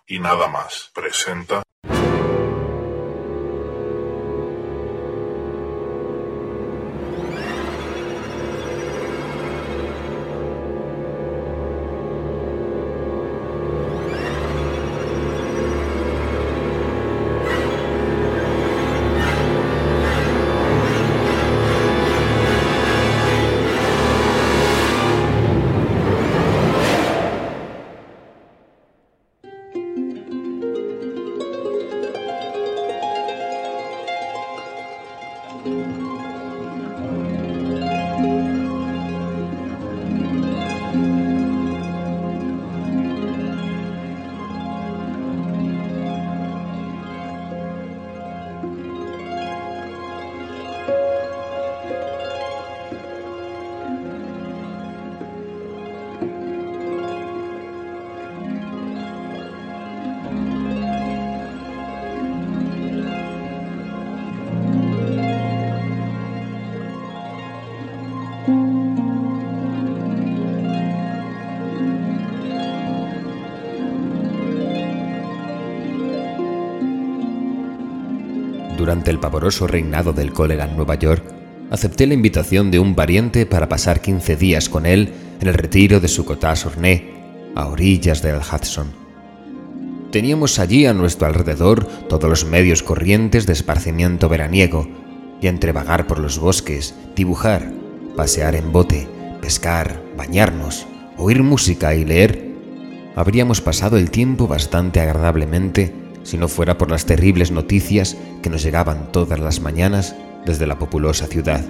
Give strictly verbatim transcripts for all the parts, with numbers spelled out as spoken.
y nada más presenta... Durante el pavoroso reinado del cólera en Nueva York, acepté la invitación de un pariente para pasar quince días con él en el retiro de su cottage ornée, a orillas del Hudson. Teníamos allí a nuestro alrededor todos los medios corrientes de esparcimiento veraniego, y entre vagar por los bosques, dibujar, pasear en bote, pescar, bañarnos, oír música y leer, habríamos pasado el tiempo bastante agradablemente si no fuera por las terribles noticias que nos llegaban todas las mañanas desde la populosa ciudad.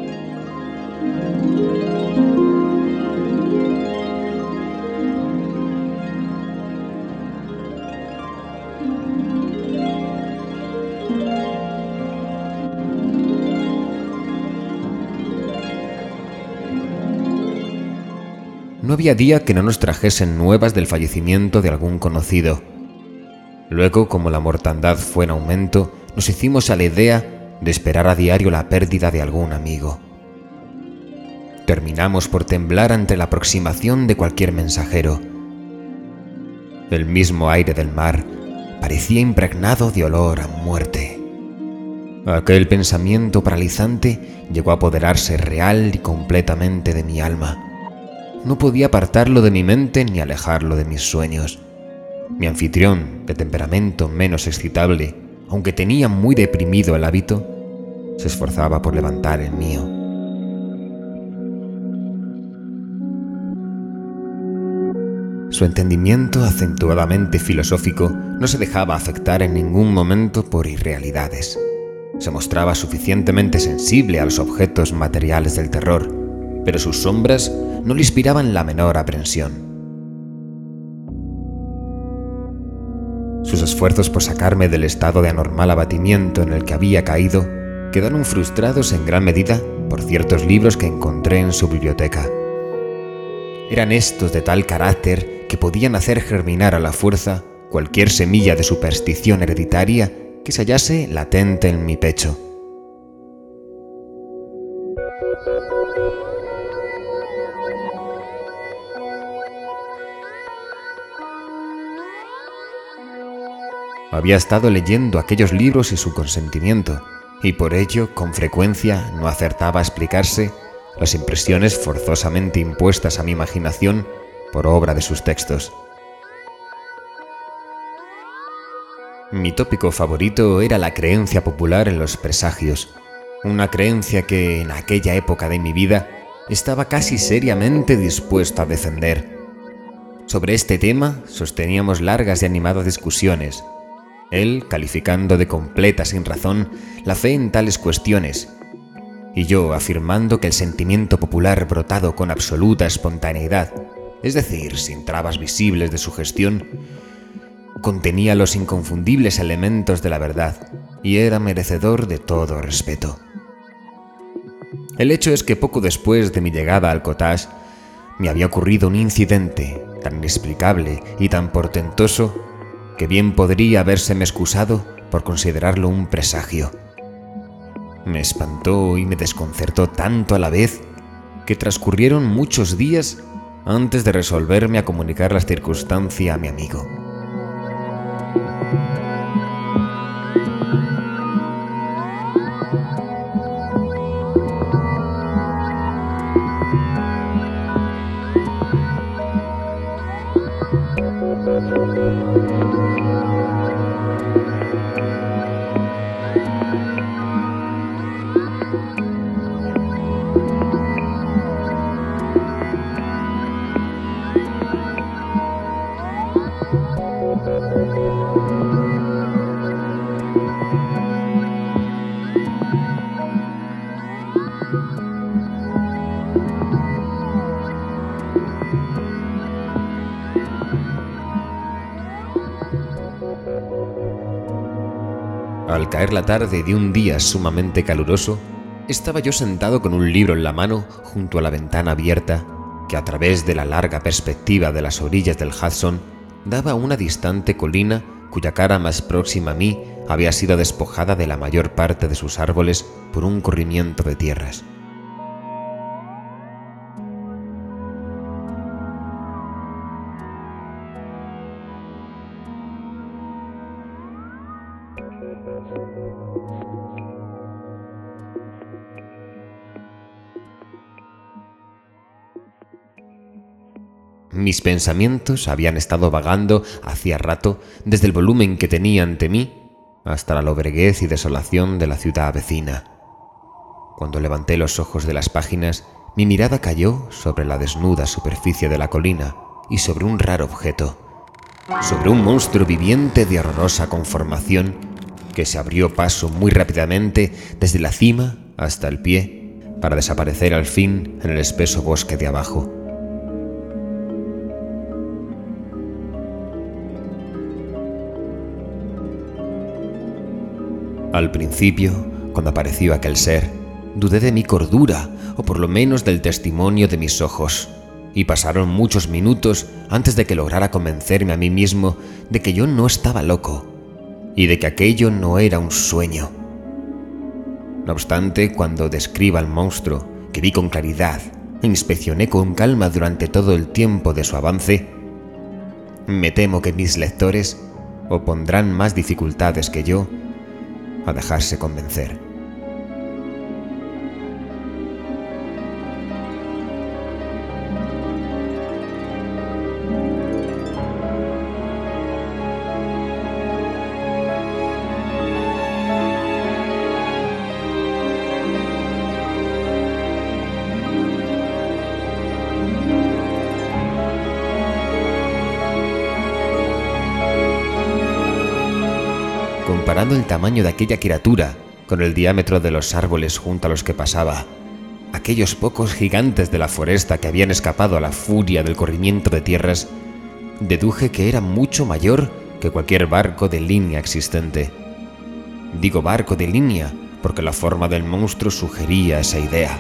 No había día que no nos trajesen nuevas del fallecimiento de algún conocido. Luego, como la mortandad fue en aumento, nos hicimos a la idea de esperar a diario la pérdida de algún amigo. Terminamos por temblar ante la aproximación de cualquier mensajero. El mismo aire del mar parecía impregnado de olor a muerte. Aquel pensamiento paralizante llegó a apoderarse real y completamente de mi alma. No podía apartarlo de mi mente ni alejarlo de mis sueños. Mi anfitrión, de temperamento menos excitable, aunque tenía muy deprimido el hábito, se esforzaba por levantar el mío. Su entendimiento acentuadamente filosófico no se dejaba afectar en ningún momento por irrealidades. Se mostraba suficientemente sensible a los objetos materiales del terror, pero sus sombras no le inspiraban la menor aprensión. Sus esfuerzos por sacarme del estado de anormal abatimiento en el que había caído quedaron frustrados en gran medida por ciertos libros que encontré en su biblioteca. Eran estos de tal carácter que podían hacer germinar a la fuerza cualquier semilla de superstición hereditaria que se hallase latente en mi pecho. Había estado leyendo aquellos libros sin su consentimiento, y por ello, con frecuencia, no acertaba a explicarse las impresiones forzosamente impuestas a mi imaginación por obra de sus textos. Mi tópico favorito era la creencia popular en los presagios, una creencia que, en aquella época de mi vida, estaba casi seriamente dispuesto a defender. Sobre este tema sosteníamos largas y animadas discusiones, él calificando de completa sinrazón la fe en tales cuestiones, y yo afirmando que el sentimiento popular brotado con absoluta espontaneidad, es decir, sin trabas visibles de sugestión, contenía los inconfundibles elementos de la verdad y era merecedor de todo respeto. El hecho es que poco después de mi llegada al cottage me había ocurrido un incidente tan inexplicable y tan portentoso que bien podría habérseme excusado por considerarlo un presagio. Me espantó y me desconcertó tanto a la vez que transcurrieron muchos días antes de resolverme a comunicar la circunstancia a mi amigo. Al caer la tarde de un día sumamente caluroso, estaba yo sentado con un libro en la mano junto a la ventana abierta que a través de la larga perspectiva de las orillas del Hudson daba a una distante colina cuya cara más próxima a mí había sido despojada de la mayor parte de sus árboles por un corrimiento de tierras. Mis pensamientos habían estado vagando hacía rato desde el volumen que tenía ante mí hasta la lobreguez y desolación de la ciudad vecina. Cuando levanté los ojos de las páginas, mi mirada cayó sobre la desnuda superficie de la colina y sobre un raro objeto, sobre un monstruo viviente de horrorosa conformación que se abrió paso muy rápidamente desde la cima hasta el pie para desaparecer al fin en el espeso bosque de abajo. Al principio, cuando apareció aquel ser, dudé de mi cordura, o por lo menos del testimonio de mis ojos, y pasaron muchos minutos antes de que lograra convencerme a mí mismo de que yo no estaba loco, y de que aquello no era un sueño. No obstante, cuando describa al monstruo, que vi con claridad e inspeccioné con calma durante todo el tiempo de su avance, me temo que mis lectores opondrán más dificultades que yo a dejarse convencer. Comparando el tamaño de aquella criatura con el diámetro de los árboles junto a los que pasaba, aquellos pocos gigantes de la foresta que habían escapado a la furia del corrimiento de tierras, deduje que era mucho mayor que cualquier barco de línea existente. Digo barco de línea porque la forma del monstruo sugería esa idea.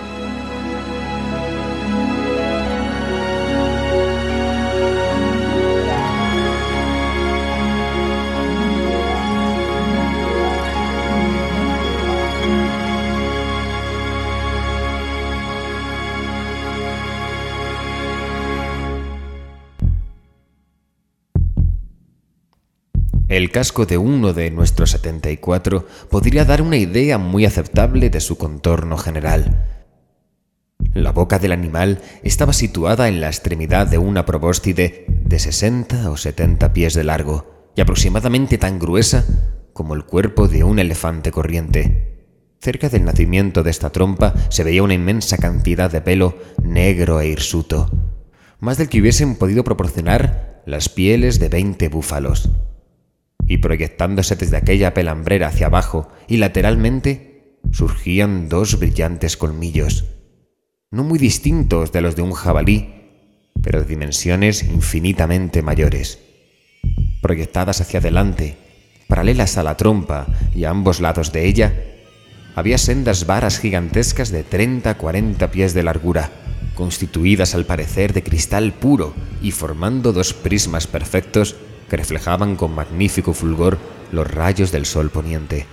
El casco de uno de nuestros setenta y cuatro podría dar una idea muy aceptable de su contorno general. La boca del animal estaba situada en la extremidad de una probóscide de sesenta o setenta pies de largo y aproximadamente tan gruesa como el cuerpo de un elefante corriente. Cerca del nacimiento de esta trompa se veía una inmensa cantidad de pelo negro e hirsuto, más del que hubiesen podido proporcionar las pieles de veinte búfalos. Y proyectándose desde aquella pelambrera hacia abajo y lateralmente, surgían dos brillantes colmillos, no muy distintos de los de un jabalí, pero de dimensiones infinitamente mayores. Proyectadas hacia adelante, paralelas a la trompa y a ambos lados de ella, había sendas varas gigantescas de treinta a cuarenta pies de largura, constituidas al parecer de cristal puro y formando dos prismas perfectos que reflejaban con magnífico fulgor los rayos del sol poniente.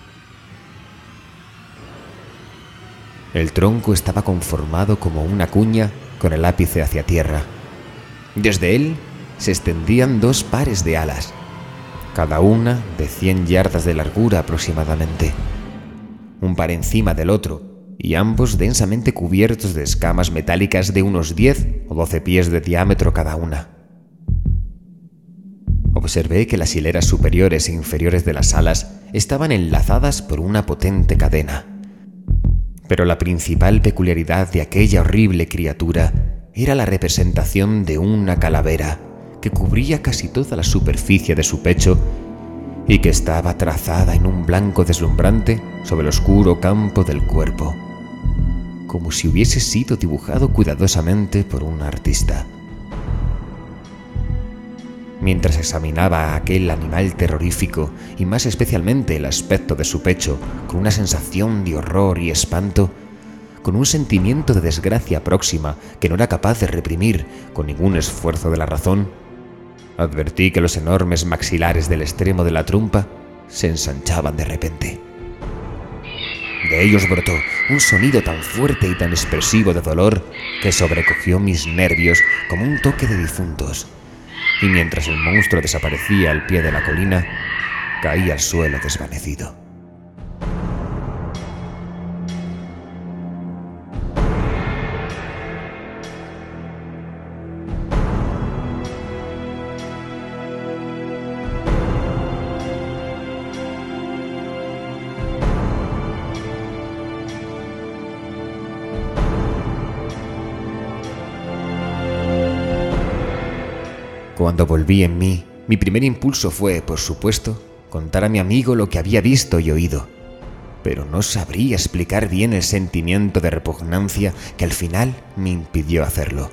El tronco estaba conformado como una cuña con el ápice hacia tierra. Desde él se extendían dos pares de alas, cada una de cien yardas de largura aproximadamente, un par encima del otro, y ambos densamente cubiertos de escamas metálicas de unos diez o doce pies de diámetro cada una. observé que las hileras superiores e inferiores de las alas estaban enlazadas por una potente cadena. Pero la principal peculiaridad de aquella horrible criatura era la representación de una calavera que cubría casi toda la superficie de su pecho y que estaba trazada en un blanco deslumbrante sobre el oscuro campo del cuerpo, como si hubiese sido dibujado cuidadosamente por un artista. Mientras examinaba a aquel animal terrorífico, y más especialmente el aspecto de su pecho, con una sensación de horror y espanto, con un sentimiento de desgracia próxima que no era capaz de reprimir con ningún esfuerzo de la razón, advertí que los enormes maxilares del extremo de la trompa se ensanchaban de repente. De ellos brotó un sonido tan fuerte y tan expresivo de dolor que sobrecogió mis nervios como un toque de difuntos, y mientras el monstruo desaparecía al pie de la colina, caí al suelo desvanecido. Cuando volví en mí, mi primer impulso fue, por supuesto, contar a mi amigo lo que había visto y oído, pero no sabría explicar bien el sentimiento de repugnancia que al final me impidió hacerlo.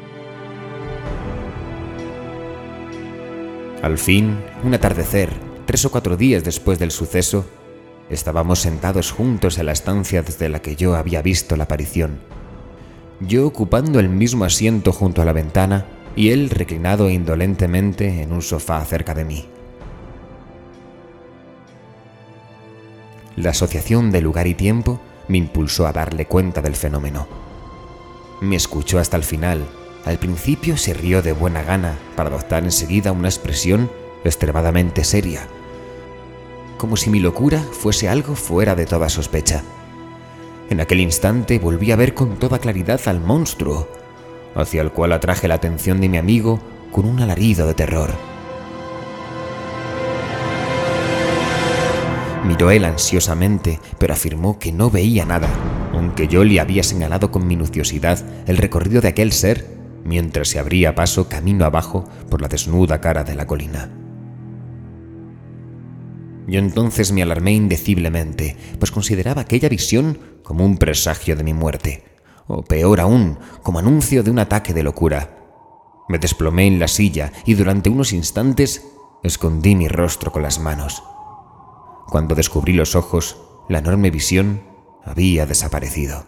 Al fin, un atardecer, tres o cuatro días después del suceso, estábamos sentados juntos en la estancia desde la que yo había visto la aparición, yo ocupando el mismo asiento junto a la ventana y él reclinado indolentemente en un sofá cerca de mí. La asociación de lugar y tiempo me impulsó a darle cuenta del fenómeno. Me escuchó hasta el final. Al principio se rió de buena gana para adoptar enseguida una expresión extremadamente seria, como si mi locura fuese algo fuera de toda sospecha. En aquel instante volví a ver con toda claridad al monstruo, hacia el cual atraje la atención de mi amigo con un alarido de terror. Miró él ansiosamente, pero afirmó que no veía nada, aunque yo le había señalado con minuciosidad el recorrido de aquel ser mientras se abría paso camino abajo por la desnuda cara de la colina. Yo entonces me alarmé indeciblemente, pues consideraba aquella visión como un presagio de mi muerte, o peor aún, como anuncio de un ataque de locura. Me desplomé en la silla y durante unos instantes escondí mi rostro con las manos. Cuando descubrí los ojos, la enorme visión había desaparecido.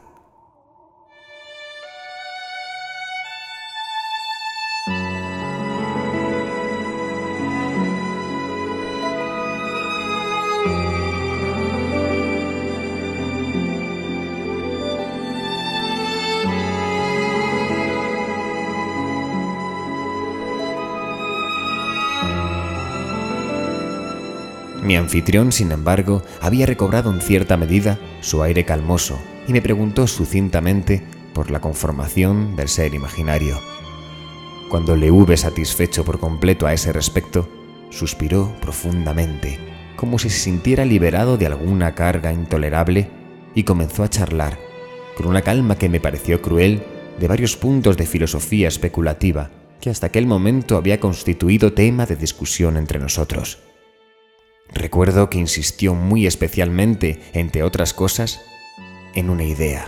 Mi anfitrión, sin embargo, había recobrado en cierta medida su aire calmoso y me preguntó sucintamente por la conformación del ser imaginario. Cuando le hube satisfecho por completo a ese respecto, suspiró profundamente, como si se sintiera liberado de alguna carga intolerable, y comenzó a charlar, con una calma que me pareció cruel, de varios puntos de filosofía especulativa que hasta aquel momento había constituido tema de discusión entre nosotros. Recuerdo que insistió muy especialmente, entre otras cosas, en una idea.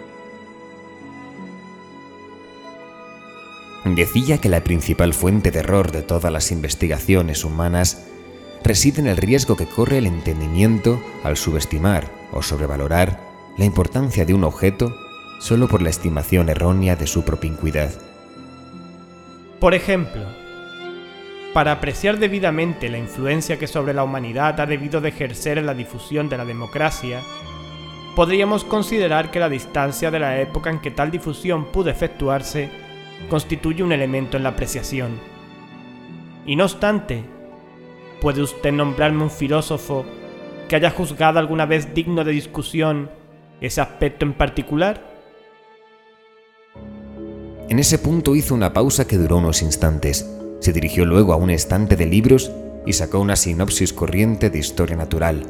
Decía que la principal fuente de error de todas las investigaciones humanas reside en el riesgo que corre el entendimiento al subestimar o sobrevalorar la importancia de un objeto solo por la estimación errónea de su propincuidad. Por ejemplo, para apreciar debidamente la influencia que sobre la humanidad ha debido de ejercer en la difusión de la democracia, podríamos considerar que la distancia de la época en que tal difusión pudo efectuarse constituye un elemento en la apreciación. Y no obstante, ¿puede usted nombrarme un filósofo que haya juzgado alguna vez digno de discusión ese aspecto en particular? En ese punto hizo una pausa que duró unos instantes, Se dirigió luego a un estante de libros y sacó una sinopsis corriente de historia natural.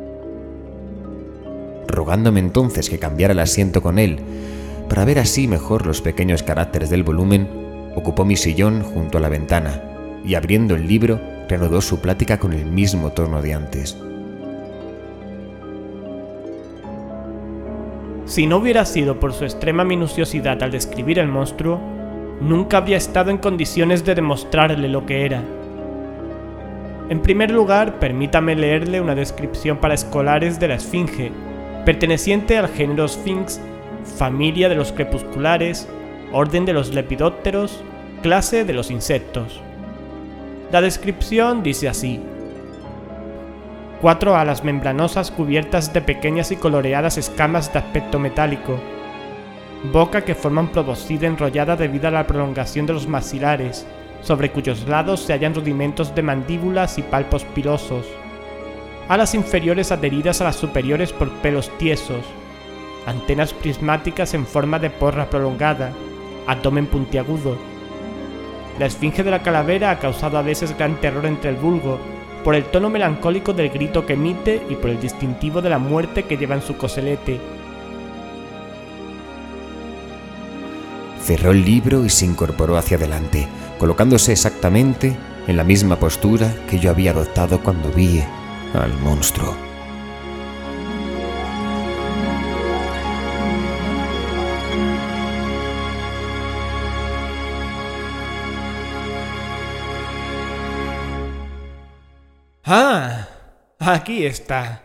Rogándome entonces que cambiara el asiento con él, para ver así mejor los pequeños caracteres del volumen, ocupó mi sillón junto a la ventana y, abriendo el libro, reanudó su plática con el mismo tono de antes. Si no hubiera sido por su extrema minuciosidad al describir el monstruo, nunca habría estado en condiciones de demostrarle lo que era. En primer lugar, permítame leerle una descripción para escolares de la esfinge, perteneciente al género Sphinx, familia de los crepusculares, orden de los lepidópteros, clase de los insectos. La descripción dice así: cuatro alas membranosas cubiertas de pequeñas y coloreadas escamas de aspecto metálico, boca que forma un probóscide enrollada debido a la prolongación de los maxilares, sobre cuyos lados se hallan rudimentos de mandíbulas y palpos pilosos, alas inferiores adheridas a las superiores por pelos tiesos, antenas prismáticas en forma de porra prolongada, abdomen puntiagudo. La esfinge de la calavera ha causado a veces gran terror entre el vulgo, por el tono melancólico del grito que emite y por el distintivo de la muerte que lleva en su coselete. Cerró el libro y se incorporó hacia adelante, colocándose exactamente en la misma postura que yo había adoptado cuando vi al monstruo. ¡Ah! Aquí está.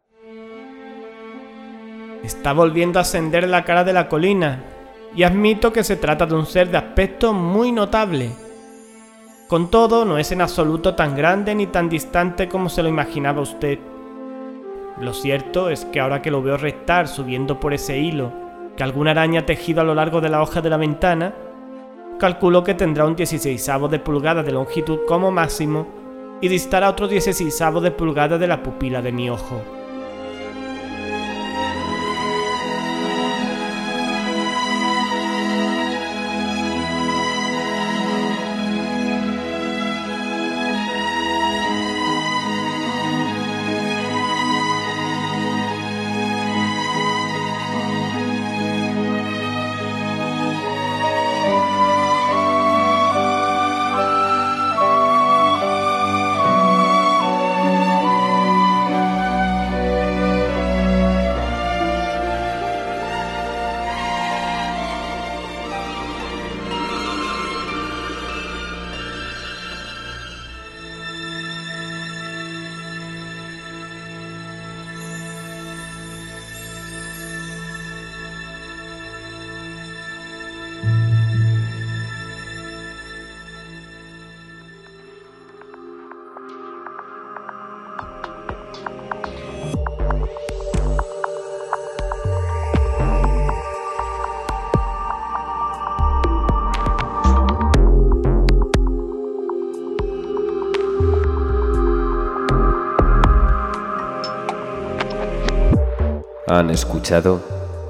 Está volviendo a ascender la cara de la colina, y admito que se trata de un ser de aspecto muy notable. Con todo, no es en absoluto tan grande ni tan distante como se lo imaginaba usted. Lo cierto es que ahora que lo veo rectar subiendo por ese hilo que alguna araña ha tejido a lo largo de la hoja de la ventana, calculo que tendrá un dieciseisavo de pulgada de longitud como máximo y distará otro dieciseisavo de pulgada de la pupila de mi ojo. ¿Han escuchado?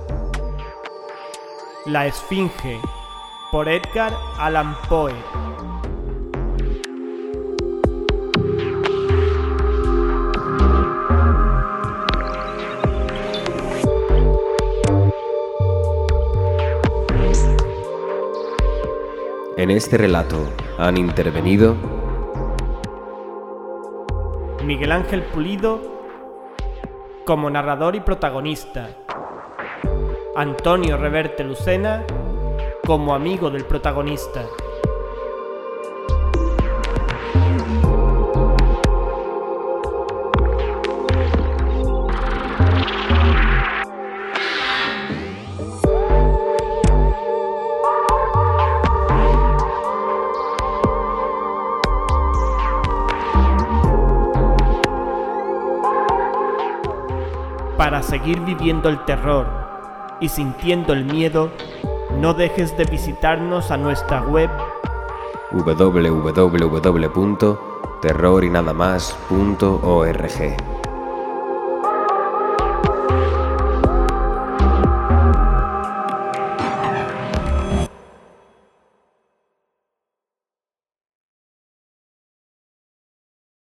La Esfinge, por Edgar Allan Poe. En este relato han intervenido Miguel Ángel Pulido como narrador y protagonista, Antonio Reverte Lucena como amigo del protagonista. Para seguir viviendo el terror y sintiendo el miedo, no dejes de visitarnos a nuestra web w w w punto terror y nada más punto org.